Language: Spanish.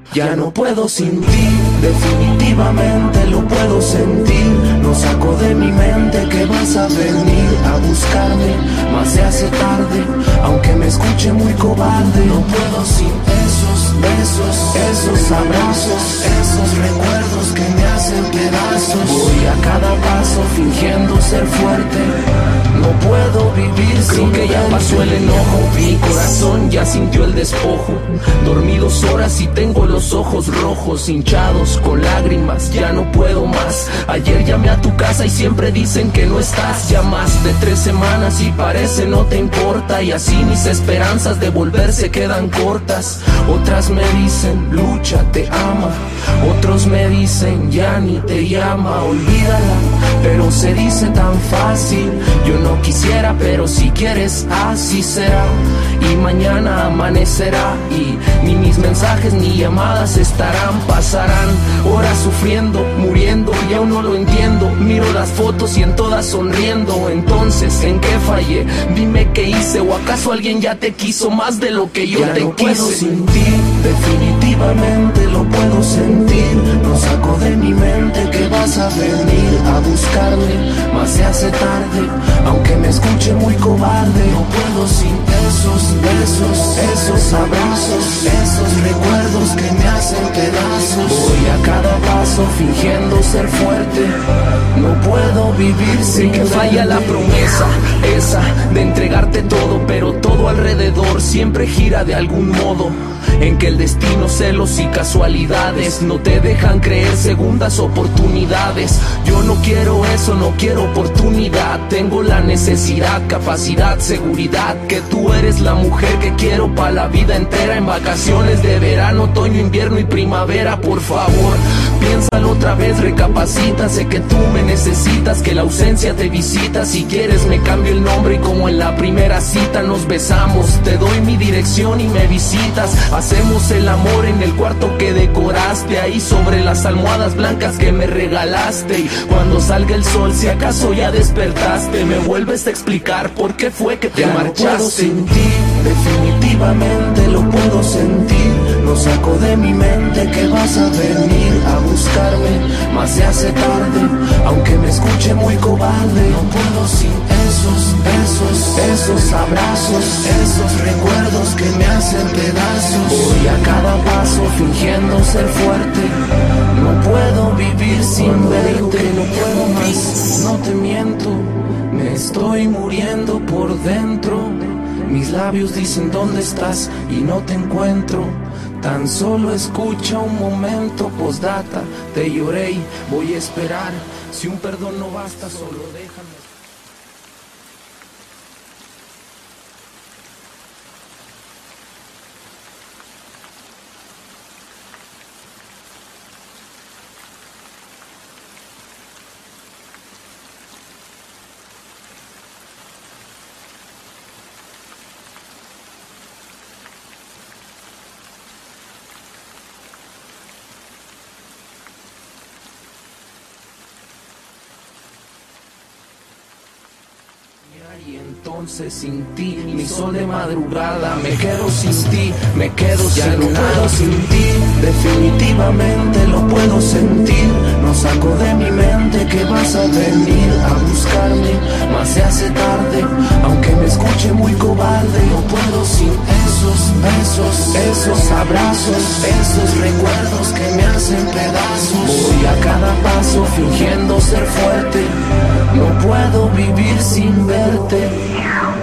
Ya no puedo sin ti, definitivamente lo puedo sentir. No saco de mi mente que vas a venir a buscarme, mas se hace tarde, aunque me escuche muy cobarde. No puedo sin esos besos, esos abrazos, esos recuerdos que me hacen pedazos. Voy a cada paso fingiendo ser fuerte, no puedo vivir sin que ya pasó el enojo. Mi corazón ya sintió el despojo. Dormí 2 horas y tengo los ojos rojos, hinchados con lágrimas, ya no puedo más. Ayer llamé a tu casa y siempre dicen que no estás. Ya más de 3 semanas y parece no te importa. Y así mis esperanzas de volver se quedan cortas. Otras me dicen, lucha, te ama. Otros me dicen, ya ni te llama. Olvídala, pero se dice tan fácil. Yo no quisiera, pero si quieres así será. Y mañana amanecerá y ni mis mensajes ni llamadas estarán. Pasarán horas sufriendo, muriendo y aún no lo entiendo. Miro las fotos y en todas sonriendo. Entonces, ¿en qué fallé? Dime qué hice, o acaso alguien ya te quiso más de lo que yo te quise. Puedo sin ti, definitivamente lo puedo sentir. No saco de mi mente que vas a venir a buscarme, mas se hace tarde, aunque me escuche muy cobarde. No puedo sin esos besos, esos abrazos, esos recuerdos que me hacen pedazos. Voy a cada paso fingiendo ser fuerte, no puedo vivir sin que falla la promesa esa de entregarte todo, pero todo alrededor siempre gira de algún modo en que el destino, celos y casualidades no te dejan creer segundas oportunidades. Yo no quiero eso, no quiero oportunidad. Tengo la necesidad, capacidad, seguridad, que tú eres la mujer que quiero para la vida entera. En vacaciones de verano, otoño, invierno y primavera, por favor, piénsalo otra vez, recapacita. Sé que tú me necesitas, que la ausencia te visita. Si quieres me cambio el nombre y como en la primera cita nos besamos. Te doy mi dirección y me visitas. Hacemos el amor en el cuarto que decoraste, ahí sobre las almohadas blancas que me regalaste. Y cuando salga el sol, si acaso ya despertaste, me vuelves a explicar por qué fue que te marchaste. No puedo sin ti, definitivamente lo puedo sentir. No saco de mi mente que vas a venir a buscarme, mas se hace tarde, aunque me escuche muy cobarde. No puedo sin esos besos, esos abrazos, esos recuerdos que me hacen pedazos. Voy a cada paso fingiendo ser fuerte, no puedo vivir sin verte. No puedo más, no te miento, me estoy muriendo por dentro. Mis labios dicen dónde estás y no te encuentro. Tan solo escucha un momento, postdata, te lloré y voy a esperar. Si un perdón no basta, solo déjame. Y entonces sin ti, mi sol de madrugada, me quedo sin ti, me quedo sin nada. Ya no puedo sin ti, definitivamente lo puedo sentir. No saco de mi mente que vas a venir a buscarme, mas se hace tarde, aunque me escuche muy cobarde. No puedo sin esos besos, esos abrazos, esos recuerdos que me hacen pedazos. Voy a cada paso fingiendo ser fuerte, no puedo vivir sin verte.